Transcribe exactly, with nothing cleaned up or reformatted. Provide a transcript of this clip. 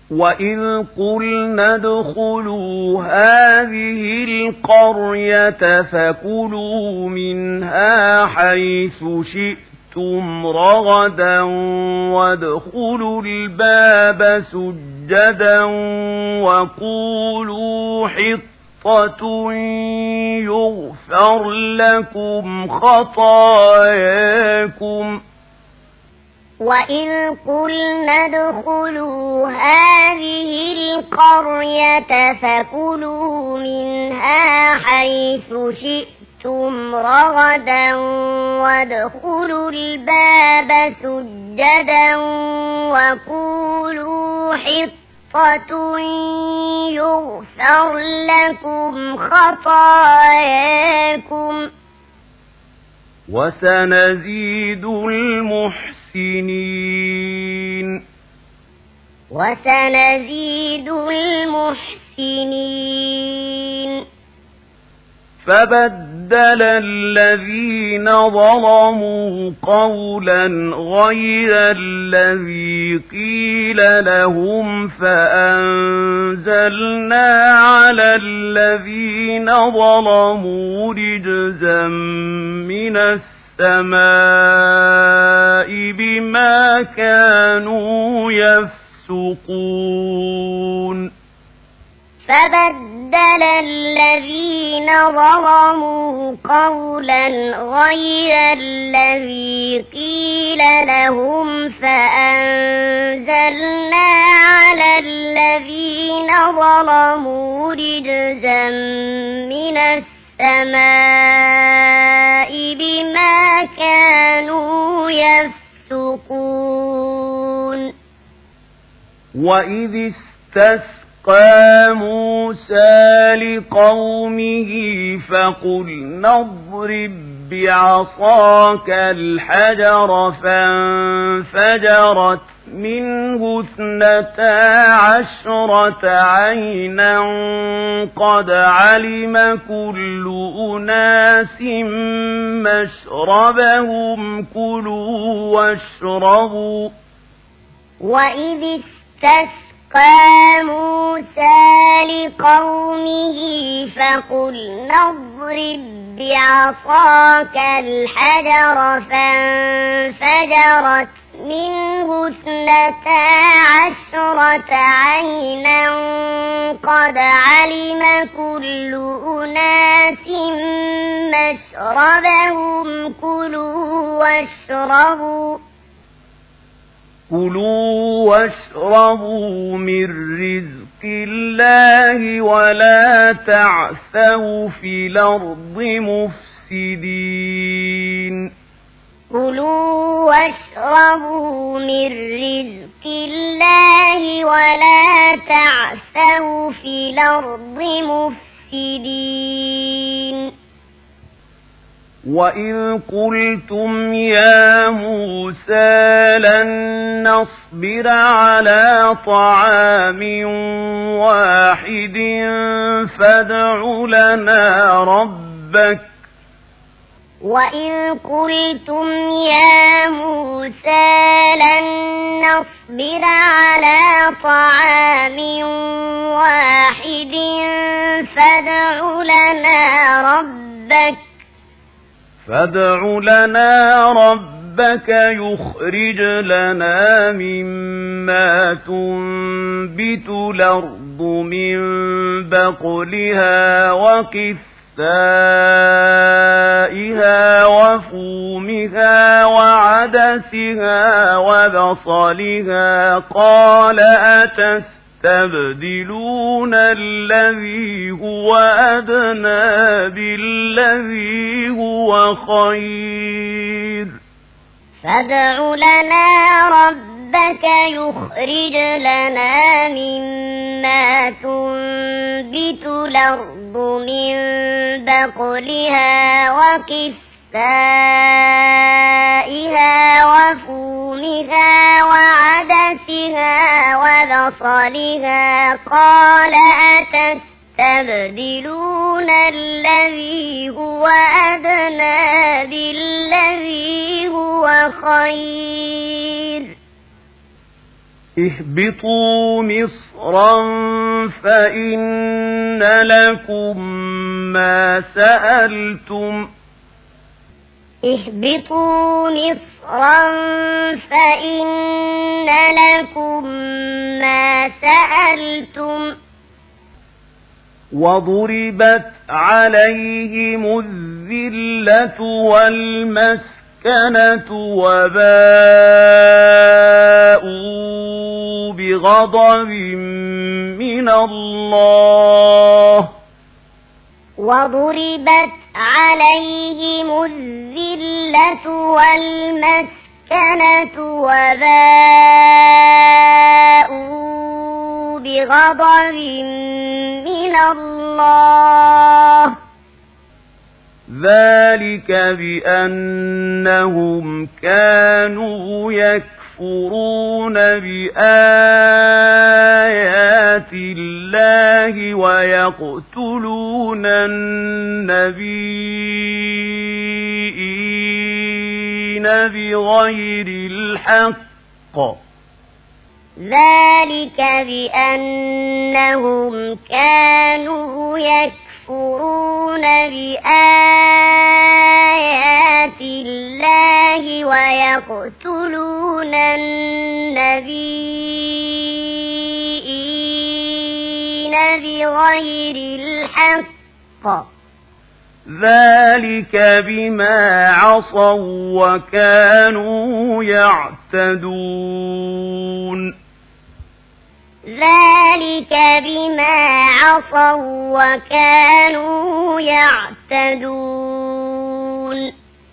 وَإِذْ قُلْنَا ادْخُلُوا هَٰذِهِ الْقَرْيَةَ فَكُلُوا مِنْهَا حَيْثُ شِئْتُمْ رَغَدًا وَادْخُلُوا الْبَابَ سُجَّدًا وَقُولُوا حِطَّةٌ يُغْفَرْ لَكُمْ خَطَايَاكُمْ. وَإِذْ قُلْنَا ادْخُلُوا هَٰذِهِ الْقَرْيَةَ فَكُلُوا مِنْهَا حَيْثُ شِئْتُمْ رَغَدًا وَادْخُلُوا الْبَابَ سُجَّدًا وَقُولُوا حِطَّةٌ يُغْفَرْ لَكُمْ خَطَايَاكُمْ وَسَنَزِيدُ الْمُحْسِنِينَ وَسَنَزِيدُ الْمُحْسِنِينَ فَبَدَّلَ الَّذِينَ ظَلَمُوا قَوْلًا غَيْرَ الَّذِي قِيلَ لَهُمْ فَأَنزَلْنَا عَلَى الَّذِينَ ظَلَمُوا رِجْزًا مِّنَ السَّمَاءِ بِمَا كَانُوا يَفْسُقُونَ فَبَدَّلَ الَّذِينَ ظَلَمُوا قَوْلًا غَيْرَ الَّذِي قِيلَ لَهُمْ فَأَنزَلْنَا عَلَى الَّذِينَ ظَلَمُوا رِجْزًا مِّنَ السَّمَاءِ بِمَا كَانُوا يَفْسُقُونَ وَإِذِ اسْتَسْقَىٰ مُوسَىٰ لِقَوْمِهِ فَقُلْنَا اضْرِب بِّعَصَاكَ الْحَجَرَ فَانفَجَرَتْ مِنْهُ اثْنَتَا عَشْرَةَ عَيْنًا قَدْ عَلِمَ كُلُّ أُنَاسٍ مَّشْرَبَهُمْ كُلُوا وَاشْرَبُوا وَإِذِ اسْتَسْقَىٰ مُوسَىٰ لِقَوْمِهِ فَقُلْنَا اضْرِب بِّعَصَاكَ الْحَجَرَ فَانفَجَرَتْ مِنْهُ اثْنَتَا عَشْرَةَ عَيْنًا قَدْ عَلِمَ كُلُّ أُنَاسٍ مَّشْرَبَهُمْ كُلُوا وَاشْرَبُوا كُلُوا وَاشْرَبُوا مِن رِّزْقِ اللَّهِ وَلَا تَعْثَوْا فِي الْأَرْضِ مُفْسِدِينَ كُلُوا وَاشْرَبُوا مِن رِّزْقِ اللَّهِ وَلَا تَعْثَوْا فِي الْأَرْضِ مُفْسِدِينَ وَإِذْ قُلْتُمْ يَا مُوسَىٰ لَن نَّصْبِرَ عَلَىٰ طَعَامٍ وَاحِدٍ فَادْعُ لَنَا رَبَّكَ وَإِذْ قُلْتُمْ يَا مُوسَىٰ لَن نَّصْبِرَ عَلَىٰ طَعَامٍ وَاحِدٍ فَادْعُ لَنَا رَبَّكَ فَادْعُ لَنَا رَبَّكَ يُخْرِجْ لَنَا مِمَّا تُنبِتُ الْأَرْضُ مِن بَقْلِهَا وَقِثَّائِهَا وَفُومِهَا وَعَدَسِهَا وَبَصَلِهَا قَالَ أَتَسْتَبْدِلُونَ الَّذِي هُوَ أَدْنَىٰ بِالَّذِي هُوَ خَيْرٌ فَادْعُ لَنَا رَبَّكَ يُخْرِجْ لَنَا مِمَّا تُنبِتُ الْأَرْضُ مِن بَقْلِهَا وَقِثَّائِهَا وَفُومِهَا وَعَدَسِهَا وَبَصَلِهَا قَالَ أَتَسْتَبْدِلُونَ الَّذِي هُوَ أَدْنَىٰ بِالَّذِي هُوَ خَيْرٌ اهبطوا مصرا فإن لكم ما سألتم اهبطوا مصرا فإن لكم ما سألتم وضربت عليهم الذلة والمسكنة وباءوا بغضب من الله وضربت عليهم الذلة والمسكنة وباءوا بغضب من الله ذلك بأنهم كانوا يكفرون بآيات الله ويقتلون النبيين بغير الحق ذلك بأنهم كانوا يكفرون بآيات الله ويقتلون النبيين بغير الحق ذلك بما عصوا وكانوا يعتدون ذلك بما عصوا وكانوا يعتدون